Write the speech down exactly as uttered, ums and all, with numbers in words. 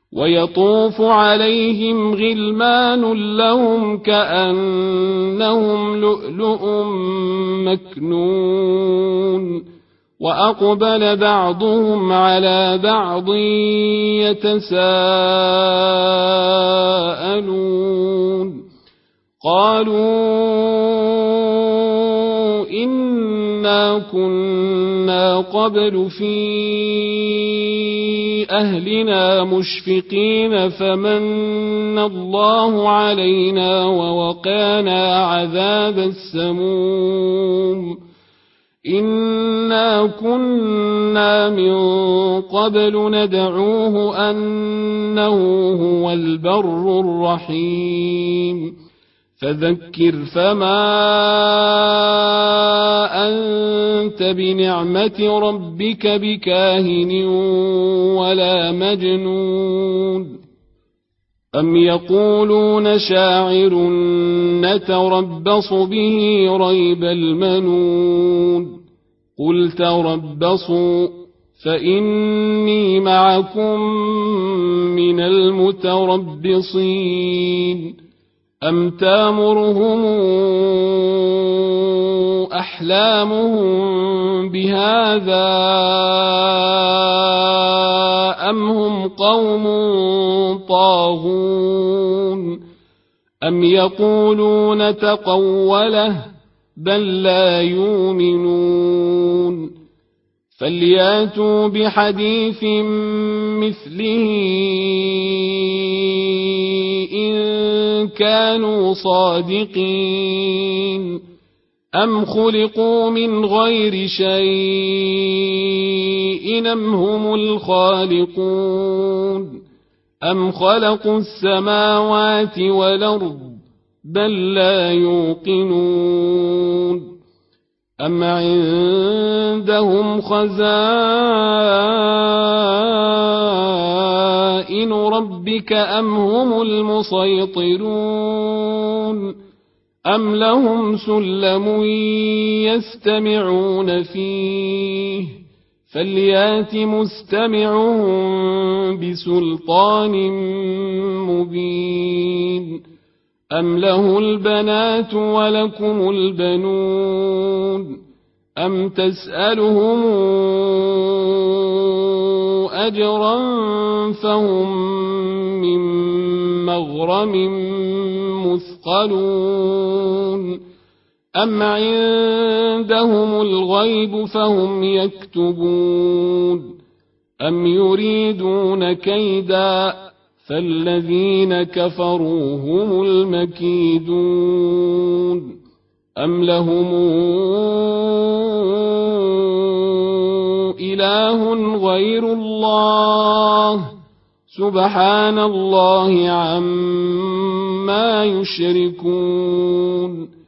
ويطوف عليهم غلمان لهم كأنهم لؤلؤ مكنون وأقبل بعضهم على بعض يتساءلون قالوا إنا كنا قبل في أهلنا مشفقين فمن الله علينا ووقانا عذاب السموم إنا كنا من قبل ندعوه أنه هو البر الرحيم فذكر فما أنت بنعمة ربك بكاهن ولا مجنون أم يقولون شاعر نتربص به ريب المنون قل تربصوا فإني معكم من المتربصين أم تامرهم أحلامهم بهذا أم هم قوم طاغون أم يقولون تقوله بل لا يؤمنون فلياتوا بحديث مثله إن كانوا صادقين أم خلقوا من غير شيء أم هم الخالقون أم خلقوا السماوات والأرض بل لا يوقنون أم عندهم خزائن ربك أم هم المسيطرون أم لهم سلم يستمعون فيه فليات مستمعهم بسلطان مبين أم له البنات ولكم البنون أم تسألهم أجرا فهم من مغرم مثقلون أم عندهم الغيب فهم يكتبون أم يريدون كيدا فالذين كفروا هم المكيدون أم لهم إله غير الله سبحان الله عما يشركون